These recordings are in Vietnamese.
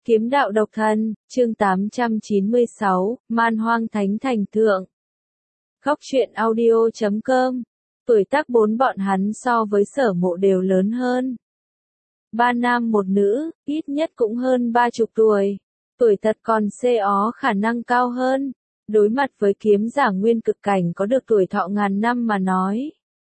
Kiếm đạo độc thân, chương 896, Man Hoang Thánh Thành Thượng. Góc truyện audio.com. Tuổi tác bốn bọn hắn so với Sở Mộ đều lớn hơn. Ba nam một nữ, ít nhất cũng hơn 30 tuổi. Tuổi thật còn có khả năng cao hơn. Đối mặt với kiếm giả nguyên cực cảnh có được tuổi thọ ngàn năm mà nói.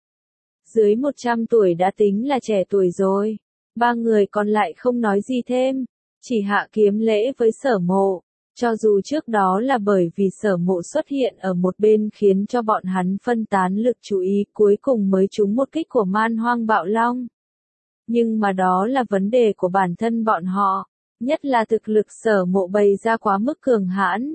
Dưới 100 tuổi đã tính là trẻ tuổi rồi. Ba người còn lại không nói gì thêm. Chỉ hạ kiếm lễ với Sở Mộ, cho dù trước đó là bởi vì Sở Mộ xuất hiện ở một bên khiến cho bọn hắn phân tán lực chú ý cuối cùng mới trúng một kích của Man Hoang Bạo Long. Nhưng mà đó là vấn đề của bản thân bọn họ, nhất là thực lực Sở Mộ bày ra quá mức cường hãn.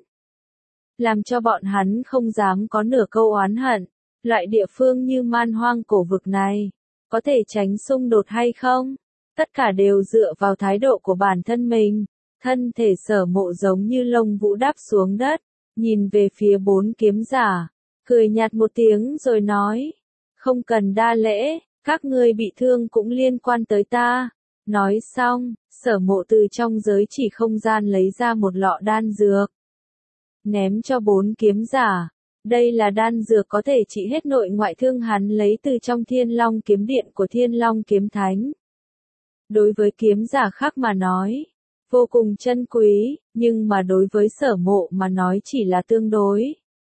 Làm cho bọn hắn không dám có nửa câu oán hận, loại địa phương như Man Hoang cổ vực này, có thể tránh xung đột hay không? Tất cả đều dựa vào thái độ của bản thân mình. Thân thể Sở Mộ giống như lông vũ đáp xuống đất, nhìn về phía bốn kiếm giả, cười nhạt một tiếng rồi nói, không cần đa lễ, các ngươi bị thương cũng liên quan tới ta. Nói xong, Sở Mộ từ trong giới chỉ không gian lấy ra một lọ đan dược, ném cho bốn kiếm giả. Đây là đan dược có thể trị hết nội ngoại thương hắn lấy từ trong Thiên Long kiếm điện của Thiên Long kiếm thánh. Đối với kiếm giả khác mà nói, vô cùng chân quý, nhưng mà đối với Sở Mộ mà nói chỉ là tương đối.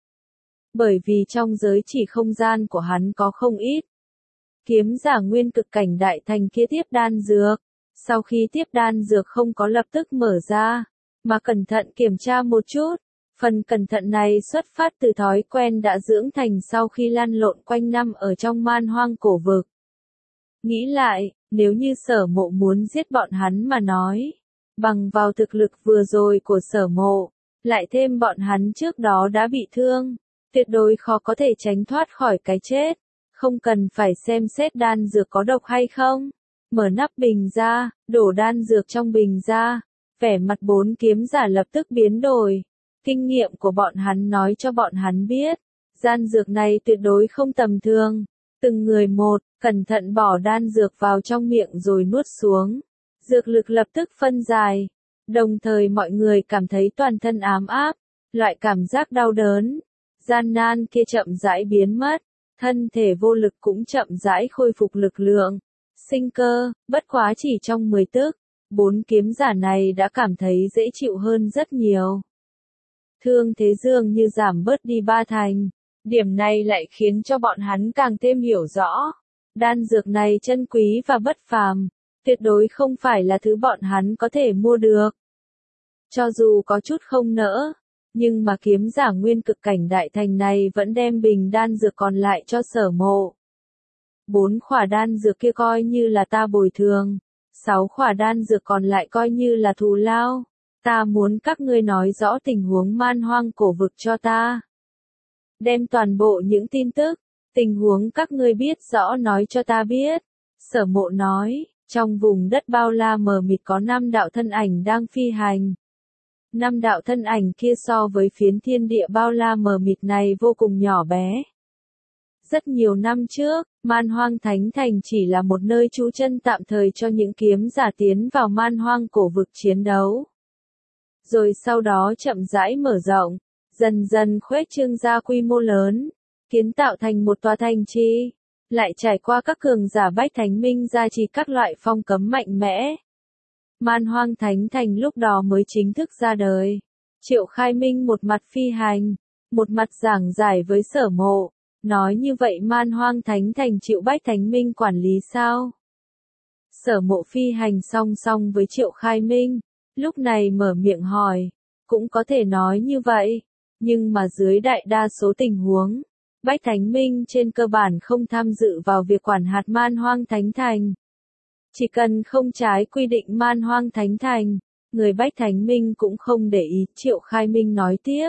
Bởi vì trong giới chỉ không gian của hắn có không ít. Kiếm giả nguyên cực cảnh đại thành kia tiếp đan dược, sau khi tiếp đan dược không có lập tức mở ra, mà cẩn thận kiểm tra một chút. Phần cẩn thận này xuất phát từ thói quen đã dưỡng thành sau khi lăn lộn quanh năm ở trong Man Hoang cổ vực. Nghĩ lại, nếu như Sở Mộ muốn giết bọn hắn mà nói, bằng vào thực lực vừa rồi của Sở Mộ, lại thêm bọn hắn trước đó đã bị thương, tuyệt đối khó có thể tránh thoát khỏi cái chết. Không cần phải xem xét đan dược có độc hay không. Mở nắp bình ra, đổ đan dược trong bình ra. Vẻ mặt bốn kiếm giả lập tức biến đổi. Kinh nghiệm của bọn hắn nói cho bọn hắn biết, đan dược này tuyệt đối không tầm thường. Từng người một, cẩn thận bỏ đan dược vào trong miệng rồi nuốt xuống. Dược lực lập tức phân giải. Đồng thời mọi người cảm thấy toàn thân ám áp, loại cảm giác đau đớn, gian nan kia chậm rãi biến mất. Thân thể vô lực cũng chậm rãi khôi phục lực lượng, sinh cơ, bất quá chỉ trong 10 tức, bốn kiếm giả này đã cảm thấy dễ chịu hơn rất nhiều. Thương thế dường như giảm bớt đi 3 thành, điểm này lại khiến cho bọn hắn càng thêm hiểu rõ. Đan dược này chân quý và bất phàm, tuyệt đối không phải là thứ bọn hắn có thể mua được. Cho dù có chút không nỡ, nhưng mà kiếm giả nguyên cực cảnh đại thành này vẫn đem bình đan dược còn lại cho Sở Mộ. 4 khỏa đan dược kia coi như là ta bồi thường, 6 khỏa đan dược còn lại coi như là thù lao. Ta muốn các ngươi nói rõ tình huống Man Hoang cổ vực cho ta. Đem toàn bộ những tin tức, tình huống các ngươi biết rõ nói cho ta biết. Sở Mộ nói, trong vùng đất bao la mờ mịt có 5 đạo thân ảnh đang phi hành. 5 đạo thân ảnh kia so với phiến thiên địa bao la mờ mịt này vô cùng nhỏ bé. Rất nhiều năm trước, Man Hoang Thánh Thành chỉ là một nơi trú chân tạm thời cho những kiếm giả tiến vào Man Hoang cổ vực chiến đấu. Rồi sau đó chậm rãi mở rộng, dần dần khuếch trương ra quy mô lớn, kiến tạo thành một tòa thành trì, lại trải qua các cường giả bách thánh minh gia trì các loại phong cấm mạnh mẽ. Man Hoang Thánh Thành lúc đó mới chính thức ra đời. Triệu Khai Minh một mặt phi hành, một mặt giảng giải với Sở Mộ, nói như vậy Man Hoang Thánh Thành chịu bách thánh minh quản lý sao? Sở Mộ phi hành song song với Triệu Khai Minh, lúc này mở miệng hỏi, cũng có thể nói như vậy, nhưng mà dưới đại đa số tình huống, bách thánh minh trên cơ bản không tham dự vào việc quản hạt Man Hoang Thánh Thành. Chỉ cần không trái quy định Man Hoang Thánh Thành, người bách thánh minh cũng không để ý. Triệu Khai Minh nói tiếp.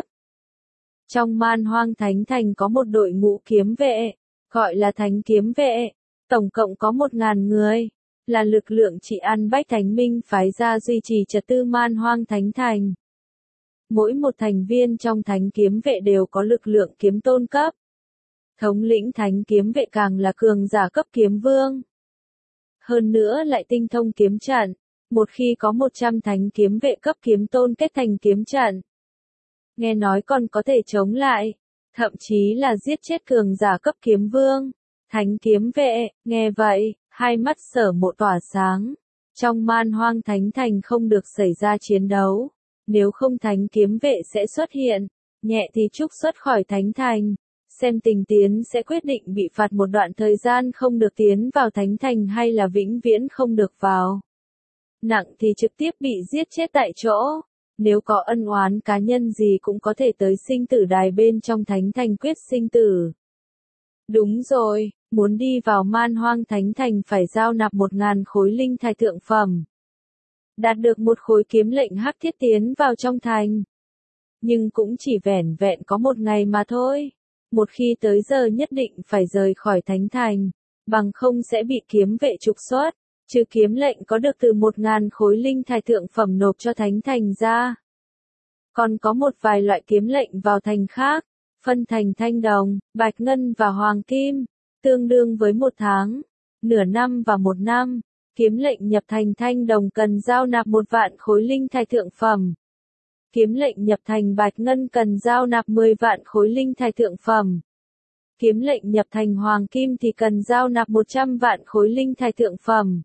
Trong Man Hoang Thánh Thành có một đội ngũ kiếm vệ, gọi là Thánh Kiếm Vệ, tổng cộng có 1000 người, là lực lượng trị an bách thánh minh phái ra duy trì trật tự Man Hoang Thánh Thành. Mỗi một thành viên trong Thánh Kiếm Vệ đều có lực lượng kiếm tôn cấp. Thống lĩnh Thánh Kiếm Vệ càng là cường giả cấp kiếm vương. Hơn nữa lại tinh thông kiếm trận, Một khi có 100 thánh kiếm vệ cấp kiếm tôn kết thành kiếm trận, nghe nói còn có thể chống lại, thậm chí là giết chết cường giả cấp kiếm vương. Thánh kiếm vệ, nghe vậy, hai mắt Sở Mộ tỏa sáng. Trong Man Hoang Thánh Thành không được xảy ra chiến đấu, nếu không thánh kiếm vệ sẽ xuất hiện, nhẹ thì trục xuất khỏi Thánh Thành. Xem tình tiến sẽ quyết định bị phạt một đoạn thời gian không được tiến vào Thánh Thành hay là vĩnh viễn không được vào. Nặng thì trực tiếp bị giết chết tại chỗ. Nếu có ân oán cá nhân gì cũng có thể tới sinh tử đài bên trong Thánh Thành quyết sinh tử. Đúng rồi, muốn đi vào Man Hoang Thánh Thành phải giao nạp 1000 khối linh thạch thượng phẩm. Đạt được một khối kiếm lệnh hắc thiết tiến vào trong thành. Nhưng cũng chỉ vẻn vẹn có một ngày mà thôi. Một khi tới giờ nhất định phải rời khỏi Thánh Thành, bằng không sẽ bị kiếm vệ trục xuất. Trừ kiếm lệnh có được từ 1000 khối linh thạch thượng phẩm nộp cho Thánh Thành ra. Còn có một vài loại kiếm lệnh vào thành khác, phân thành thanh đồng, bạch ngân và hoàng kim, tương đương với 1 tháng, nửa năm và 1 năm. Kiếm lệnh nhập thành thanh đồng cần giao nạp 1 vạn khối linh thạch thượng phẩm. Kiếm lệnh nhập thành bạch ngân cần giao nạp 10 vạn khối linh thạch thượng phẩm. Kiếm lệnh nhập thành hoàng kim thì cần giao nạp 100 vạn khối linh thạch thượng phẩm.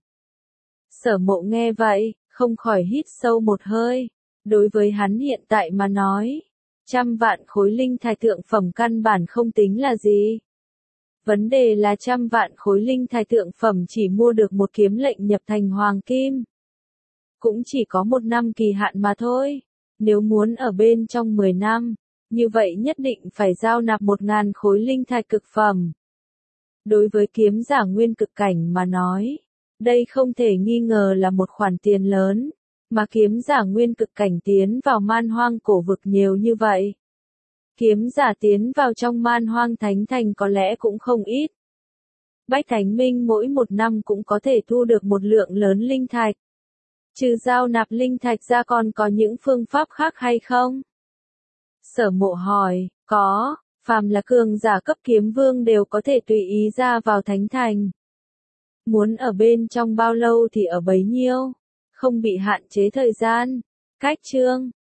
Sở Mộ nghe vậy, không khỏi hít sâu một hơi. Đối với hắn hiện tại mà nói, 100 vạn khối linh thạch thượng phẩm căn bản không tính là gì. Vấn đề là 100 vạn khối linh thạch thượng phẩm chỉ mua được một kiếm lệnh nhập thành hoàng kim. Cũng chỉ có 1 năm kỳ hạn mà thôi. Nếu muốn ở bên trong 10 năm, như vậy nhất định phải giao nạp 1000 khối linh thạch cực phẩm. Đối với kiếm giả nguyên cực cảnh mà nói, đây không thể nghi ngờ là một khoản tiền lớn, mà kiếm giả nguyên cực cảnh tiến vào Man Hoang cổ vực nhiều như vậy. Kiếm giả tiến vào trong Man Hoang Thánh Thành có lẽ cũng không ít. Bách Thánh Minh mỗi 1 năm cũng có thể thu được một lượng lớn linh thạch. Trừ giao nạp linh thạch ra còn có những phương pháp khác hay không? Sở Mộ hỏi, có, phàm là cường giả cấp kiếm vương đều có thể tùy ý ra vào Thánh Thành. Muốn ở bên trong bao lâu thì ở bấy nhiêu, không bị hạn chế thời gian. Cách chương